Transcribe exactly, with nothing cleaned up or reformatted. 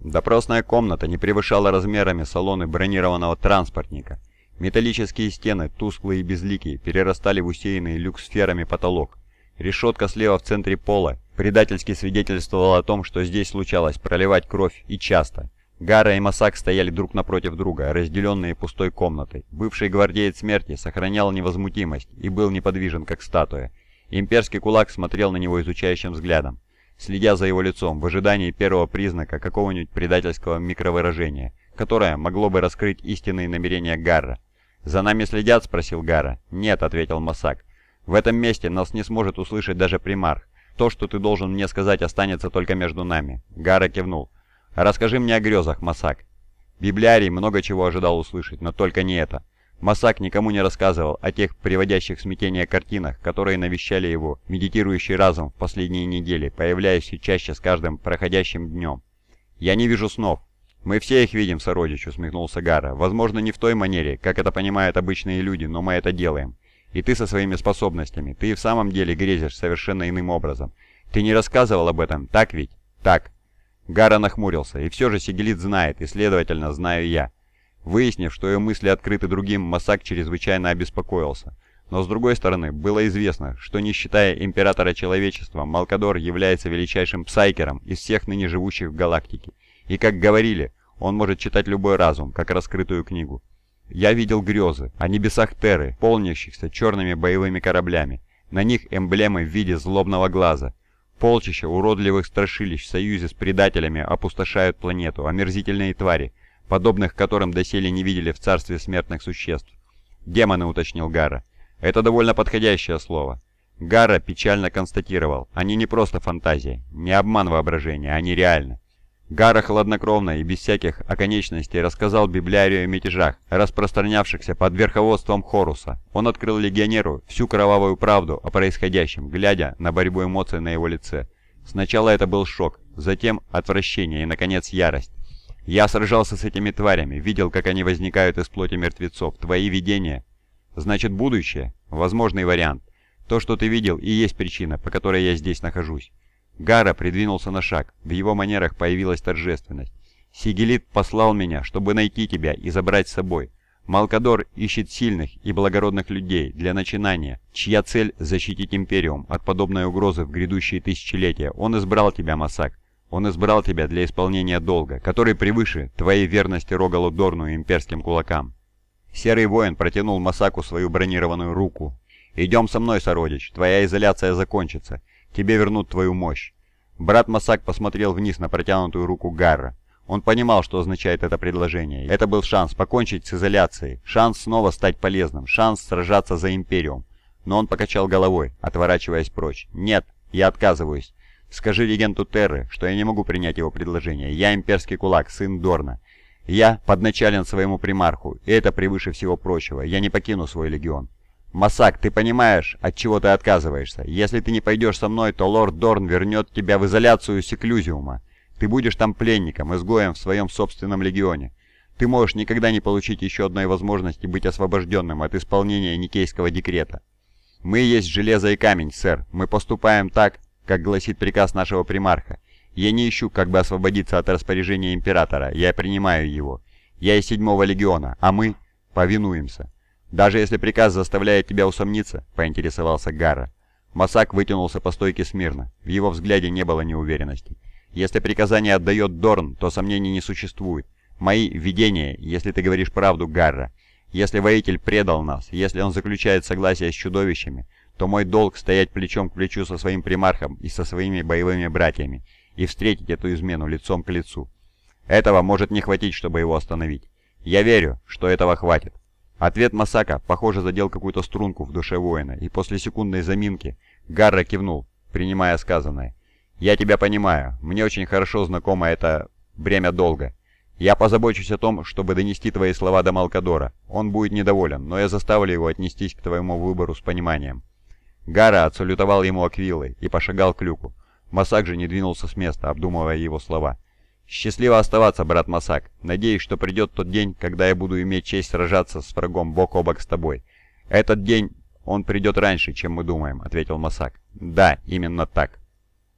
Допросная комната не превышала размерами салоны бронированного транспортника. Металлические стены, тусклые и безликие, перерастали в усеянный люксферами потолок. Решетка слева в центре пола предательски свидетельствовала о том, что здесь случалось проливать кровь и часто. Гарра и Масак стояли друг напротив друга, разделенные пустой комнатой. Бывший гвардеец смерти сохранял невозмутимость и был неподвижен, как статуя. Имперский кулак смотрел на него изучающим взглядом, следя за его лицом в ожидании первого признака какого-нибудь предательского микровыражения, которое могло бы раскрыть истинные намерения Гарра. «За нами следят?» — спросил Гарра. «Нет», — ответил Масак. «В этом месте нас не сможет услышать даже примарх. То, что ты должен мне сказать, останется только между нами». Гарра кивнул. «Расскажи мне о грезах, Масак». Библиарий много чего ожидал услышать, но только не это. Масак никому не рассказывал о тех приводящих в смятение картинах, которые навещали его медитирующий разум в последние недели, появляясь все чаще с каждым проходящим днем. «Я не вижу снов». «Мы все их видим, сородич», — усмехнулся Гарра. «Возможно, не в той манере, как это понимают обычные люди, но мы это делаем. И ты со своими способностями, ты и в самом деле грезишь совершенно иным образом. Ты не рассказывал об этом, так ведь?» «Так». Гарра нахмурился. «И все же Сигелит знает, и, следовательно, знаю я». Выяснив, что ее мысли открыты другим, Масак чрезвычайно обеспокоился. Но с другой стороны, было известно, что не считая Императора Человечества, Малкадор является величайшим псайкером из всех ныне живущих в галактике. И, как говорили, он может читать любой разум, как раскрытую книгу. «Я видел грезы о небесах Терры, полнящихся черными боевыми кораблями. На них эмблемы в виде злобного глаза. Полчища уродливых страшилищ в союзе с предателями опустошают планету, омерзительные твари, подобных которым доселе не видели в царстве смертных существ». «Демоны», — уточнил Гарра. «Это довольно подходящее слово». Гарра печально констатировал: они не просто фантазия, не обман воображения, они реальны. Гарра хладнокровно и без всяких оконечностей рассказал Библиарию о мятежах, распространявшихся под верховодством Хоруса. Он открыл легионеру всю кровавую правду о происходящем, глядя на борьбу эмоций на его лице. Сначала это был шок, затем отвращение и, наконец, ярость. «Я сражался с этими тварями, видел, как они возникают из плоти мертвецов. Твои видения?» «Значит, будущее? Возможный вариант. То, что ты видел, и есть причина, по которой я здесь нахожусь». Гарра придвинулся на шаг. В его манерах появилась торжественность. «Сигелит послал меня, чтобы найти тебя и забрать с собой. Малкадор ищет сильных и благородных людей для начинания, чья цель — защитить Империум от подобной угрозы в грядущие тысячелетия. Он избрал тебя, Масак. Он избрал тебя для исполнения долга, который превыше твоей верности Рогалу Дорну и имперским кулакам». Серый воин протянул Масаку свою бронированную руку. «Идем со мной, сородич, твоя изоляция закончится. Тебе вернут твою мощь». Брат Масак посмотрел вниз на протянутую руку Гарра. Он понимал, что означает это предложение. Это был шанс покончить с изоляцией, шанс снова стать полезным, шанс сражаться за Империум. Но он покачал головой, отворачиваясь прочь. «Нет, я отказываюсь. Скажи регенту Терры, что я не могу принять его предложение. Я имперский кулак, сын Дорна. Я подначален своему примарху, и это превыше всего прочего. Я не покину свой легион». «Масак, ты понимаешь, от чего ты отказываешься? Если ты не пойдешь со мной, то лорд Дорн вернет тебя в изоляцию Секлюзиума. Ты будешь там пленником, изгоем в своем собственном легионе. Ты можешь никогда не получить еще одной возможности быть освобожденным от исполнения Никейского декрета». «Мы есть железо и камень, сэр. Мы поступаем так, как гласит приказ нашего примарха. Я не ищу, как бы освободиться от распоряжения Императора. Я принимаю его. Я из седьмого легиона, а мы повинуемся». «Даже если приказ заставляет тебя усомниться?» — поинтересовался Гарра. Масак вытянулся по стойке смирно. В его взгляде не было неуверенности. «Если приказание отдает Дорн, то сомнений не существует. Мои видения, если ты говоришь правду, Гарра. Если воитель предал нас, если он заключает согласие с чудовищами, то мой долг стоять плечом к плечу со своим примархом и со своими боевыми братьями и встретить эту измену лицом к лицу. Этого может не хватить, чтобы его остановить. Я верю, что этого хватит». Ответ Масака, похоже, задел какую-то струнку в душе воина, и после секундной заминки Гарра кивнул, принимая сказанное. «Я тебя понимаю. Мне очень хорошо знакомо это бремя долга. Я позабочусь о том, чтобы донести твои слова до Малкадора. Он будет недоволен, но я заставлю его отнестись к твоему выбору с пониманием». Гарра отсалютовал ему аквилой и пошагал к люку. Масак же не двинулся с места, обдумывая его слова. «Счастливо оставаться, брат Масак. Надеюсь, что придет тот день, когда я буду иметь честь сражаться с врагом бок о бок с тобой. Этот день, он придет раньше, чем мы думаем», — ответил Масак. «Да, именно так».